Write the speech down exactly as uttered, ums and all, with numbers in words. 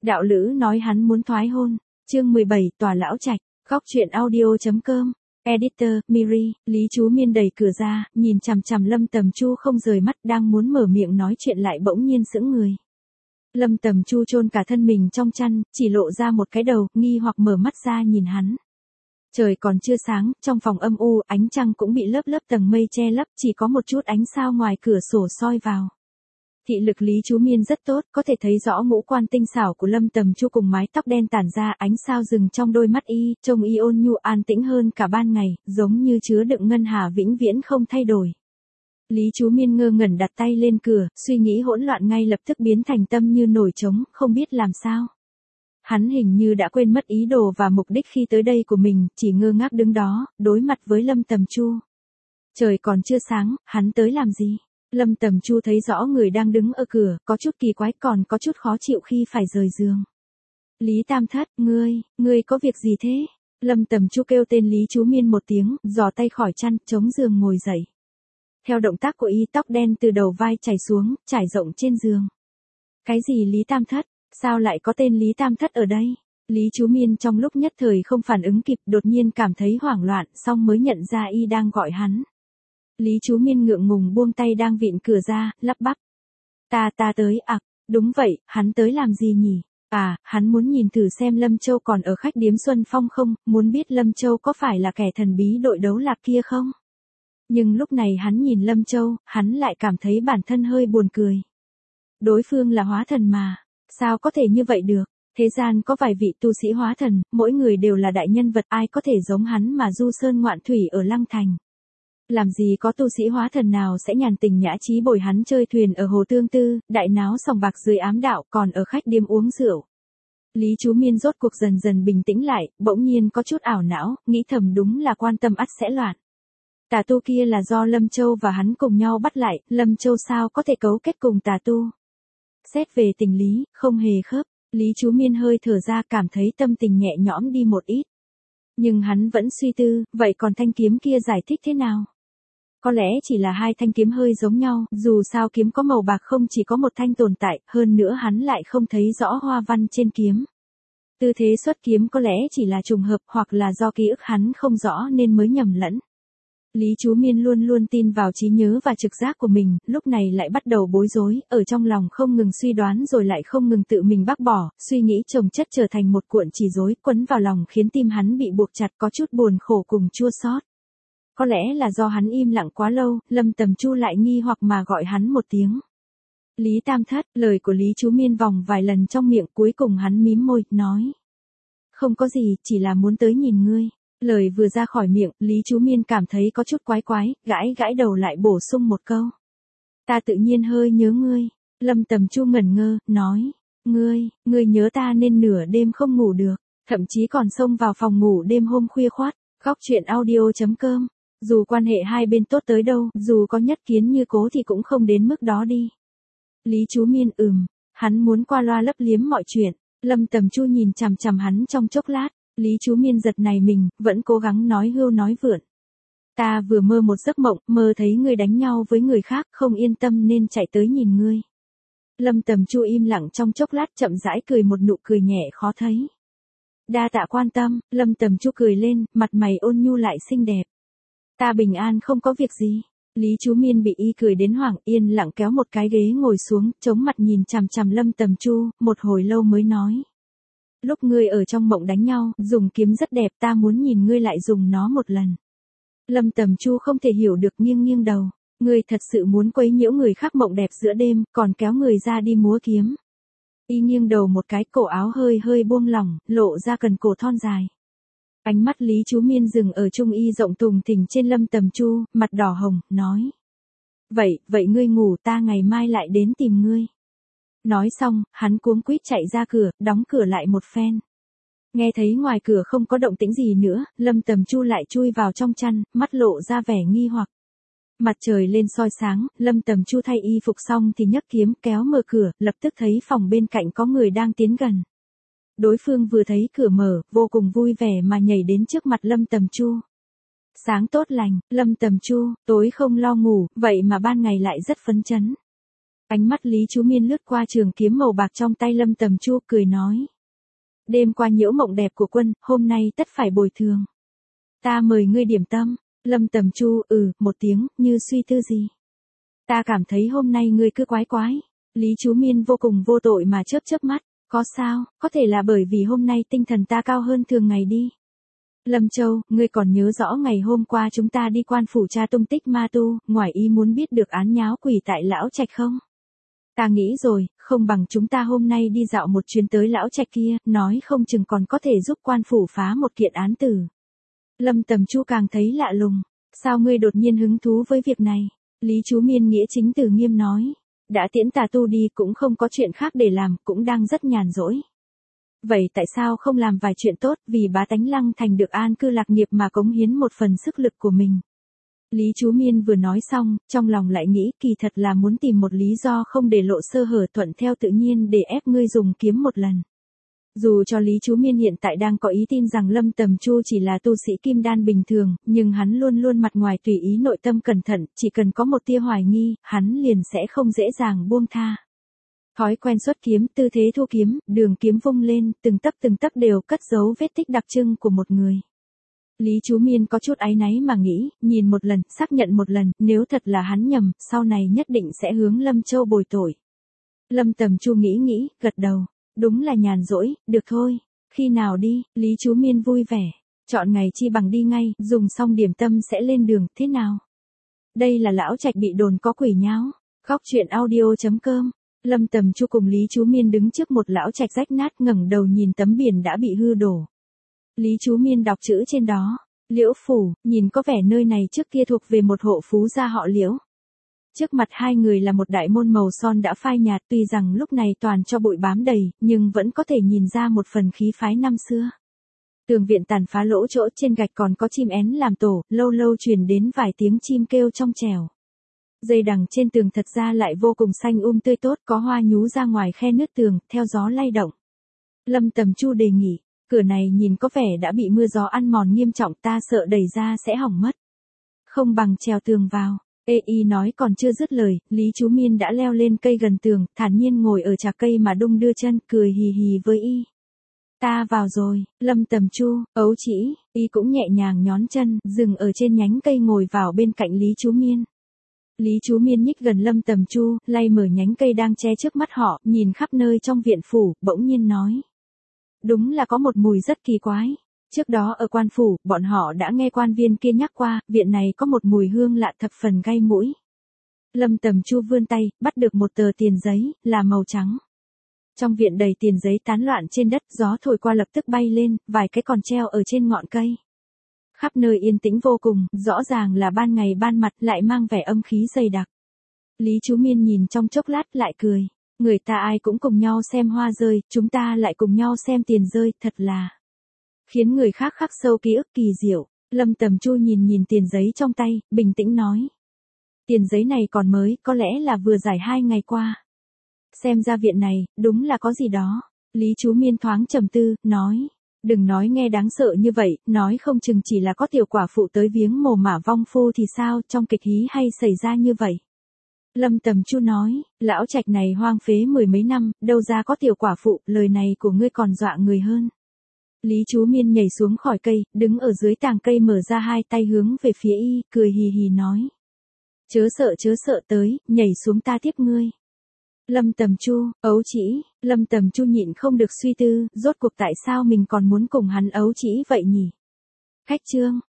Đạo lữ nói hắn muốn thoái hôn. Chương mười bảy, Tòa lão trạch. Góc truyện audio chấm com. Editor, Miri. Lý Chú Miên đẩy cửa ra, nhìn chằm chằm Lâm Tầm Chu không rời mắt, đang muốn mở miệng nói chuyện lại bỗng nhiên sững người. Lâm Tầm Chu chôn cả thân mình trong chăn, chỉ lộ ra một cái đầu, nghi hoặc mở mắt ra nhìn hắn. Trời còn chưa sáng, trong phòng âm u, ánh trăng cũng bị lớp lớp tầng mây che lấp, chỉ có một chút ánh sao ngoài cửa sổ soi vào. Thị lực Lý Chú Miên rất tốt, có thể thấy rõ ngũ quan tinh xảo của Lâm Tầm Chu cùng mái tóc đen tản ra ánh sao rừng trong đôi mắt y, trông y ôn nhu an tĩnh hơn cả ban ngày, giống như chứa đựng ngân hà vĩnh viễn không thay đổi. Lý Chú Miên ngơ ngẩn đặt tay lên cửa, suy nghĩ hỗn loạn ngay lập tức biến thành tâm như nổi trống, không biết làm sao. Hắn hình như đã quên mất ý đồ và mục đích khi tới đây của mình, chỉ ngơ ngác đứng đó, đối mặt với Lâm Tầm Chu. Trời còn chưa sáng, hắn tới làm gì? Lâm Tầm Chu thấy rõ người đang đứng ở cửa, có chút kỳ quái còn có chút khó chịu khi phải rời giường. Lý Tam Thất, ngươi, ngươi có việc gì thế? Lâm Tầm Chu kêu tên Lý Chú Miên một tiếng, giò tay khỏi chăn, chống giường ngồi dậy. Theo động tác của y, tóc đen từ đầu vai chảy xuống, trải rộng trên giường. Cái gì Lý Tam Thất? Sao lại có tên Lý Tam Thất ở đây? Lý Chú Miên trong lúc nhất thời không phản ứng kịp, đột nhiên cảm thấy hoảng loạn, xong mới nhận ra y đang gọi hắn. Lý Chú Miên ngượng ngùng buông tay đang vịn cửa ra, lắp bắp. Ta ta tới à, đúng vậy, hắn tới làm gì nhỉ? À, hắn muốn nhìn thử xem Lâm Châu còn ở khách điếm Xuân Phong không, muốn biết Lâm Châu có phải là kẻ thần bí đội đấu lạc kia không? Nhưng lúc này hắn nhìn Lâm Châu, hắn lại cảm thấy bản thân hơi buồn cười. Đối phương là hóa thần mà, sao có thể như vậy được? Thế gian có vài vị tu sĩ hóa thần, mỗi người đều là đại nhân vật, ai có thể giống hắn mà du sơn ngoạn thủy ở Lăng Thành. Làm gì có tu sĩ hóa thần nào sẽ nhàn tình nhã trí bồi hắn chơi thuyền ở hồ Tương Tư, đại náo sòng bạc dưới ám đạo, còn ở khách điếm uống rượu. Lý Chú Miên rốt cuộc dần dần bình tĩnh lại, bỗng nhiên có chút ảo não, nghĩ thầm đúng là quan tâm ắt sẽ loạn. Tà tu kia là do Lâm Châu và hắn cùng nhau bắt lại, Lâm Châu sao có thể cấu kết cùng tà tu. Xét về tình lý, không hề khớp, Lý Chú Miên hơi thở ra cảm thấy tâm tình nhẹ nhõm đi một ít. Nhưng hắn vẫn suy tư, vậy còn thanh kiếm kia giải thích thế nào? Có lẽ chỉ là hai thanh kiếm hơi giống nhau, dù sao kiếm có màu bạc không chỉ có một thanh tồn tại, hơn nữa hắn lại không thấy rõ hoa văn trên kiếm. Tư thế xuất kiếm có lẽ chỉ là trùng hợp hoặc là do ký ức hắn không rõ nên mới nhầm lẫn. Lý Chú Miên luôn luôn tin vào trí nhớ và trực giác của mình, lúc này lại bắt đầu bối rối, ở trong lòng không ngừng suy đoán rồi lại không ngừng tự mình bác bỏ, suy nghĩ chồng chất trở thành một cuộn chỉ rối quấn vào lòng khiến tim hắn bị buộc chặt có chút buồn khổ cùng chua xót. Có lẽ là do hắn im lặng quá lâu, Lâm Tầm Chu lại nghi hoặc mà gọi hắn một tiếng. Lý Tam Thất, lời của Lý Chú Miên vòng vài lần trong miệng, cuối cùng hắn mím môi, nói. Không có gì, chỉ là muốn tới nhìn ngươi. Lời vừa ra khỏi miệng, Lý Chú Miên cảm thấy có chút quái quái, gãi gãi đầu lại bổ sung một câu. Ta tự nhiên hơi nhớ ngươi. Lâm Tầm Chu ngẩn ngơ, nói. Ngươi, ngươi nhớ ta nên nửa đêm không ngủ được, thậm chí còn xông vào phòng ngủ đêm hôm khuya khoắt. Góc truyện audio chấm com. Dù quan hệ hai bên tốt tới đâu, dù có nhất kiến như cố thì cũng không đến mức đó đi. Lý Chú Miên ừm, hắn muốn qua loa lấp liếm mọi chuyện. Lâm Tầm Chu nhìn chằm chằm hắn trong chốc lát, Lý Chú Miên giật nảy mình, vẫn cố gắng nói hưu nói vượn. Ta vừa mơ một giấc mộng, mơ thấy ngươi đánh nhau với người khác, không yên tâm nên chạy tới nhìn ngươi. Lâm Tầm Chu im lặng trong chốc lát chậm rãi cười một nụ cười nhẹ khó thấy. Đa tạ quan tâm, Lâm Tầm Chu cười lên, mặt mày ôn nhu lại xinh đẹp. Ta bình an không có việc gì. Lý Chú Miên bị y cười đến hoảng, yên lặng kéo một cái ghế ngồi xuống, chống mặt nhìn chằm chằm Lâm Tầm Chu, một hồi lâu mới nói. Lúc ngươi ở trong mộng đánh nhau, dùng kiếm rất đẹp, ta muốn nhìn ngươi lại dùng nó một lần. Lâm Tầm Chu không thể hiểu được, nghiêng nghiêng đầu. Ngươi thật sự muốn quấy nhiễu người khác mộng đẹp giữa đêm, còn kéo người ra đi múa kiếm. Y nghiêng đầu một cái, cổ áo hơi hơi buông lỏng, lộ ra cần cổ thon dài. Ánh mắt Lý Chú Miên dừng ở trung y rộng tùng thình trên Lâm Tầm Chu, mặt đỏ hồng, nói. Vậy, vậy ngươi ngủ, ta ngày mai lại đến tìm ngươi. Nói xong, hắn cuống quýt chạy ra cửa, đóng cửa lại một phen. Nghe thấy ngoài cửa không có động tĩnh gì nữa, Lâm Tầm Chu lại chui vào trong chăn, mắt lộ ra vẻ nghi hoặc. Mặt trời lên soi sáng, Lâm Tầm Chu thay y phục xong thì nhấc kiếm kéo mở cửa, lập tức thấy phòng bên cạnh có người đang tiến gần. Đối phương vừa thấy cửa mở, vô cùng vui vẻ mà nhảy đến trước mặt Lâm Tầm Chu. Sáng tốt lành, Lâm Tầm Chu, tối không lo ngủ, vậy mà ban ngày lại rất phấn chấn. Ánh mắt Lý Chú Miên lướt qua trường kiếm màu bạc trong tay Lâm Tầm Chu cười nói. Đêm qua nhiễu mộng đẹp của quân, hôm nay tất phải bồi thường. Ta mời ngươi điểm tâm. Lâm Tầm Chu ừ, một tiếng, như suy tư gì. Ta cảm thấy hôm nay ngươi cứ quái quái. Lý Chú Miên vô cùng vô tội mà chớp chớp mắt. Có sao, có thể là bởi vì hôm nay tinh thần ta cao hơn thường ngày đi. Lâm Châu, ngươi còn nhớ rõ ngày hôm qua chúng ta đi quan phủ tra tung tích ma tu, ngoài ý muốn biết được án nháo quỷ tại lão trạch không? Ta nghĩ rồi, không bằng chúng ta hôm nay đi dạo một chuyến tới lão trạch kia, nói không chừng còn có thể giúp quan phủ phá một kiện án tử. Lâm Tầm Chu càng thấy lạ lùng, sao ngươi đột nhiên hứng thú với việc này? Lý Chú Miên nghĩa chính từ nghiêm nói, đã tiễn tà tu đi cũng không có chuyện khác để làm, cũng đang rất nhàn rỗi. Vậy tại sao không làm vài chuyện tốt vì bá tánh Lăng Thành được an cư lạc nghiệp mà cống hiến một phần sức lực của mình? Lý Chú Miên vừa nói xong, trong lòng lại nghĩ kỳ thật là muốn tìm một lý do không để lộ sơ hở thuận theo tự nhiên để ép ngươi dùng kiếm một lần. Dù cho Lý Chú Miên hiện tại đang có ý tin rằng Lâm Tầm Chu chỉ là tu sĩ kim đan bình thường, nhưng hắn luôn luôn mặt ngoài tùy ý nội tâm cẩn thận, chỉ cần có một tia hoài nghi, hắn liền sẽ không dễ dàng buông tha. Thói quen xuất kiếm, tư thế thu kiếm, đường kiếm vung lên, từng tấc từng tấc đều cất giấu vết tích đặc trưng của một người. Lý Chú Miên có chút áy náy mà nghĩ, nhìn một lần, xác nhận một lần, nếu thật là hắn nhầm, sau này nhất định sẽ hướng Lâm Châu bồi tội. Lâm Tầm Chu nghĩ nghĩ, gật đầu. Đúng là nhàn rỗi, được thôi. Khi nào đi, Lý Chú Miên vui vẻ. Chọn ngày chi bằng đi ngay, dùng xong điểm tâm sẽ lên đường, thế nào? Đây là lão trạch bị đồn có quỷ nháo. Góc truyện audio chấm com. Lâm Tầm Chu cùng Lý Chú Miên đứng trước một lão trạch rách nát ngẩng đầu nhìn tấm biển đã bị hư đổ. Lý Chú Miên đọc chữ trên đó. Liễu Phủ, nhìn có vẻ nơi này trước kia thuộc về một hộ phú gia họ Liễu. Trước mặt hai người là một đại môn màu son đã phai nhạt, tuy rằng lúc này toàn cho bụi bám đầy, nhưng vẫn có thể nhìn ra một phần khí phái năm xưa. Tường viện tàn phá lỗ chỗ, trên gạch còn có chim én làm tổ, lâu lâu truyền đến vài tiếng chim kêu trong trèo. Dây đằng trên tường thật ra lại vô cùng xanh um tươi tốt, có hoa nhú ra ngoài khe nứt tường, theo gió lay động. Lâm Tầm Chu đề nghị, cửa này nhìn có vẻ đã bị mưa gió ăn mòn nghiêm trọng, ta sợ đẩy ra sẽ hỏng mất. Không bằng trèo tường vào. Ê y nói còn chưa dứt lời, Lý Chú Miên đã leo lên cây gần tường, thản nhiên ngồi ở trà cây mà đung đưa chân, cười hì hì với y. Ta vào rồi. Lâm Tầm Chu, ấu chỉ, y cũng nhẹ nhàng nhón chân, dừng ở trên nhánh cây ngồi vào bên cạnh Lý Chú Miên. Lý Chú Miên nhích gần Lâm Tầm Chu, lay mở nhánh cây đang che trước mắt họ, nhìn khắp nơi trong viện phủ, bỗng nhiên nói. Đúng là có một mùi rất kỳ quái. Trước đó ở quan phủ, bọn họ đã nghe quan viên kia nhắc qua, viện này có một mùi hương lạ thập phần gây mũi. Lâm Tầm Chu vươn tay, bắt được một tờ tiền giấy, là màu trắng. Trong viện đầy tiền giấy tán loạn trên đất, gió thổi qua lập tức bay lên, vài cái còn treo ở trên ngọn cây. Khắp nơi yên tĩnh vô cùng, rõ ràng là ban ngày ban mặt lại mang vẻ âm khí dày đặc. Lý Chú Miên nhìn trong chốc lát lại cười. Người ta ai cũng cùng nhau xem hoa rơi, chúng ta lại cùng nhau xem tiền rơi, thật là khiến người khác khắc sâu ký ức kỳ diệu. Lâm Tầm Chu nhìn nhìn tiền giấy trong tay, bình tĩnh nói. Tiền giấy này còn mới, có lẽ là vừa giải hai ngày qua. Xem ra viện này, đúng là có gì đó. Lý Chú Miên thoáng trầm tư, nói. Đừng nói nghe đáng sợ như vậy, nói không chừng chỉ là có tiểu quả phụ tới viếng mồ mả vong phu thì sao, trong kịch hí hay xảy ra như vậy. Lâm Tầm Chu nói, lão trạch này hoang phế mười mấy năm, đâu ra có tiểu quả phụ, lời này của ngươi còn dọa người hơn. Lý Chú Miên nhảy xuống khỏi cây, đứng ở dưới tàng cây mở ra hai tay hướng về phía y, cười hì hì nói. Chớ sợ chớ sợ tới, nhảy xuống ta tiếp ngươi. Lâm Tầm Chu, ấu chỉ, Lâm Tầm Chu nhịn không được suy tư, rốt cuộc tại sao mình còn muốn cùng hắn ấu chỉ vậy nhỉ? Khách trương,